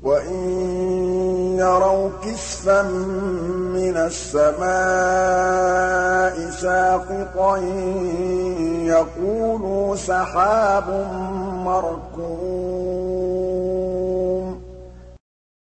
وَإِن يَرَوْا كِسْفًا مِّنَ السَّمَاءِ سَاقِطًا يَقُولُوا سَحَابٌ مَّرْكُومٌ